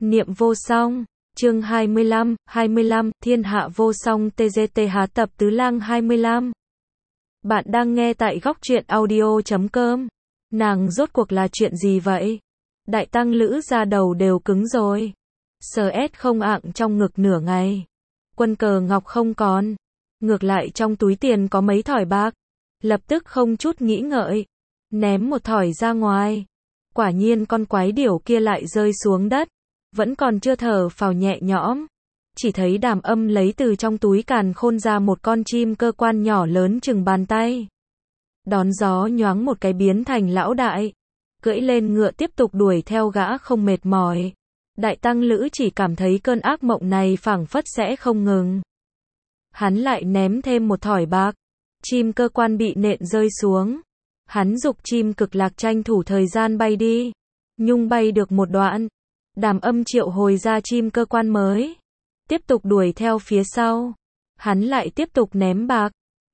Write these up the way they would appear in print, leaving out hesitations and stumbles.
Niệm vô song, chương 25, thiên hạ vô song TGTH tập tứ lang 25. Bạn đang nghe tại góc truyện audio.com. Nàng rốt cuộc là chuyện gì vậy? Đại tăng lữ ra đầu đều cứng rồi. CS không ạng trong ngực nửa ngày. Quân cờ ngọc không còn. Ngược lại trong túi tiền có mấy thỏi bạc. Lập tức không chút nghĩ ngợi. Ném một thỏi ra ngoài. Quả nhiên con quái điểu kia lại rơi xuống đất. Vẫn còn chưa thở phào nhẹ nhõm. Chỉ thấy Đàm Âm lấy từ trong túi càn khôn ra một con chim cơ quan nhỏ lớn chừng bàn tay. Đón gió nhoáng một cái biến thành lão đại. Cưỡi lên ngựa tiếp tục đuổi theo gã không mệt mỏi. Đại tăng lữ chỉ cảm thấy cơn ác mộng này phảng phất sẽ không ngừng. Hắn lại ném thêm một thỏi bạc. Chim cơ quan bị nện rơi xuống. Hắn giục chim cực lạc tranh thủ thời gian bay đi. Nhung bay được một đoạn. Đàm Âm triệu hồi ra chim cơ quan mới. Tiếp tục đuổi theo phía sau. Hắn lại tiếp tục ném bạc.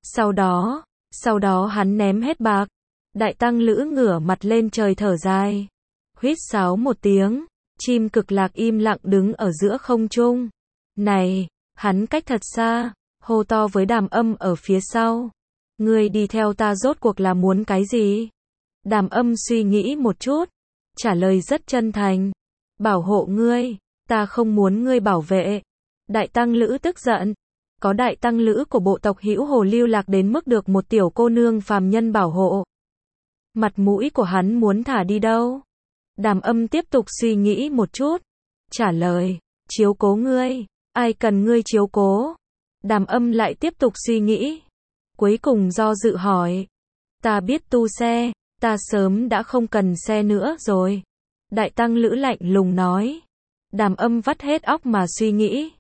Sau đó hắn ném hết bạc. Đại tăng lữ ngửa mặt lên trời thở dài. Huýt sáo một tiếng. Chim cực lạc im lặng đứng ở giữa không trung. Này, hắn cách thật xa. Hô to với Đàm Âm ở phía sau. Ngươi đi theo ta rốt cuộc là muốn cái gì? Đàm Âm suy nghĩ một chút. Trả lời rất chân thành. Bảo hộ ngươi, ta không muốn ngươi bảo vệ. Đại tăng lữ tức giận. Có đại tăng lữ của bộ tộc Hữu Hồ lưu lạc đến mức được một tiểu cô nương phàm nhân bảo hộ. Mặt mũi của hắn muốn thả đi đâu? Đàm Âm tiếp tục suy nghĩ một chút. Trả lời, chiếu cố ngươi, ai cần ngươi chiếu cố? Đàm Âm lại tiếp tục suy nghĩ. Cuối cùng do dự hỏi. Ta biết tu xe, ta sớm đã không cần xe nữa rồi. Đại tăng lữ lạnh lùng nói. Đàm Âm vắt hết óc mà suy nghĩ.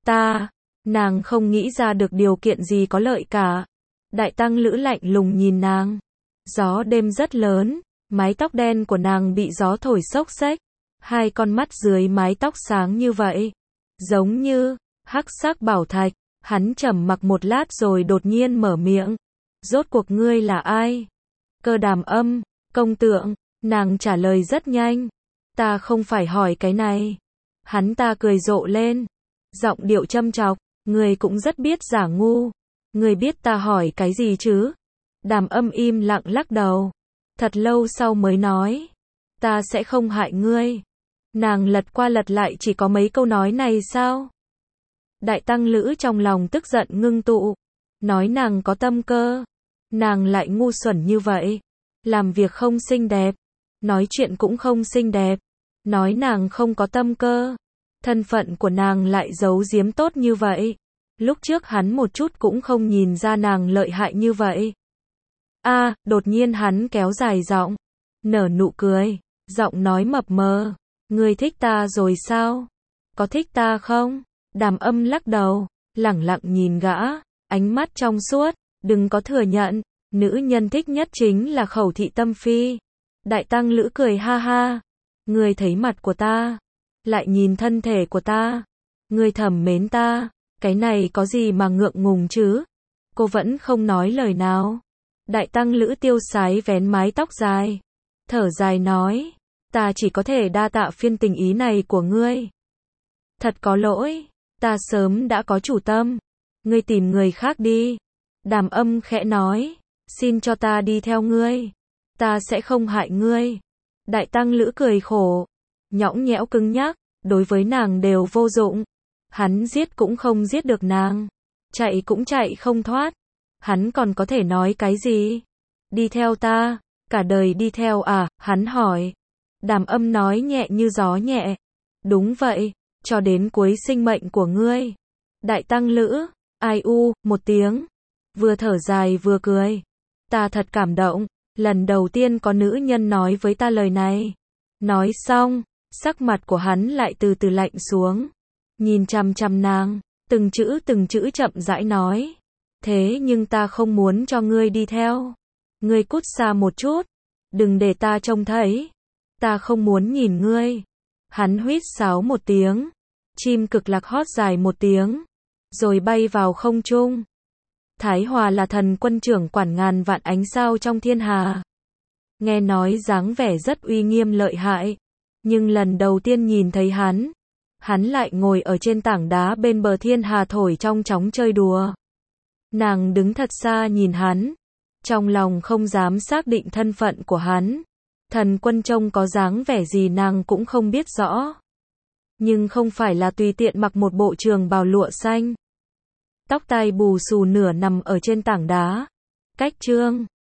Nàng không nghĩ ra được điều kiện gì có lợi cả. Đại tăng lữ lạnh lùng nhìn nàng. Gió đêm rất lớn, mái tóc đen của nàng bị gió thổi xốc xếch. Hai con mắt dưới mái tóc sáng như vậy. Giống như hắc sắc bảo thạch. Hắn trầm mặc một lát rồi đột nhiên mở miệng. Rốt cuộc ngươi là ai? Cơ Đàm Âm, công tượng. Nàng trả lời rất nhanh. Ta không phải hỏi cái này. Hắn ta cười rộ lên. Giọng điệu châm chọc. Ngươi cũng rất biết giả ngu. Ngươi biết ta hỏi cái gì chứ? Đàm Âm im lặng lắc đầu. Thật lâu sau mới nói. Ta sẽ không hại ngươi. Nàng lật qua lật lại chỉ có mấy câu nói này sao? Đại tăng lữ trong lòng tức giận ngưng tụ. Nói nàng có tâm cơ. Nàng lại ngu xuẩn như vậy. Làm việc không xinh đẹp. Nói chuyện cũng không xinh đẹp. Nói nàng không có tâm cơ. Thân phận của nàng lại giấu giếm tốt như vậy. Lúc trước hắn một chút cũng không nhìn ra nàng lợi hại như vậy. Đột nhiên hắn kéo dài giọng. Nở nụ cười. Giọng nói mập mờ. Ngươi thích ta rồi sao? Có thích ta không? Đàm Âm lắc đầu. Lẳng lặng nhìn gã. Ánh mắt trong suốt. Đừng có thừa nhận. Nữ nhân thích nhất chính là khẩu thị tâm phi. Đại tăng lữ cười ha ha. Ngươi thấy mặt của ta. Lại nhìn thân thể của ta. Ngươi thầm mến ta. Cái này có gì mà ngượng ngùng chứ? Cô vẫn không nói lời nào. Đại tăng lữ tiêu sái vén mái tóc dài. Thở dài nói. Ta chỉ có thể đa tạ phiên tình ý này của ngươi. Thật có lỗi. Ta sớm đã có chủ tâm. Ngươi tìm người khác đi. Đàm Âm khẽ nói. Xin cho ta đi theo ngươi. Ta sẽ không hại ngươi. Đại tăng lữ cười khổ. Nhõng nhẽo cứng nhắc. Đối với nàng đều vô dụng. Hắn giết cũng không giết được nàng. Chạy cũng chạy không thoát. Hắn còn có thể nói cái gì? Đi theo ta. Cả đời đi theo à? Hắn hỏi. Đàm Âm nói nhẹ như gió nhẹ. Đúng vậy. Cho đến cuối sinh mệnh của ngươi. Đại tăng lữ. Ai u, một tiếng. Vừa thở dài vừa cười. Ta thật cảm động. Lần đầu tiên có nữ nhân nói với ta lời này. Nói xong. Sắc mặt của hắn lại từ từ lạnh xuống. Nhìn chằm chằm nàng. Từng chữ chậm rãi nói. Thế nhưng ta không muốn cho ngươi đi theo. Ngươi cút xa một chút. Đừng để ta trông thấy. Ta không muốn nhìn ngươi. Hắn huýt sáo một tiếng. Chim cực lạc hót dài một tiếng. Rồi bay vào không trung. Thái Hòa là thần quân trưởng quản ngàn vạn ánh sao trong thiên hà. Nghe nói dáng vẻ rất uy nghiêm lợi hại. Nhưng lần đầu tiên nhìn thấy hắn, hắn lại ngồi ở trên tảng đá bên bờ thiên hà thổi trong chóng chơi đùa. Nàng đứng thật xa nhìn hắn, trong lòng không dám xác định thân phận của hắn. Thần Quân trông có dáng vẻ gì nàng cũng không biết rõ. Nhưng không phải là tùy tiện mặc một bộ trường bào lụa xanh. Tóc tai bù xù nửa nằm ở trên tảng đá. Cách Trương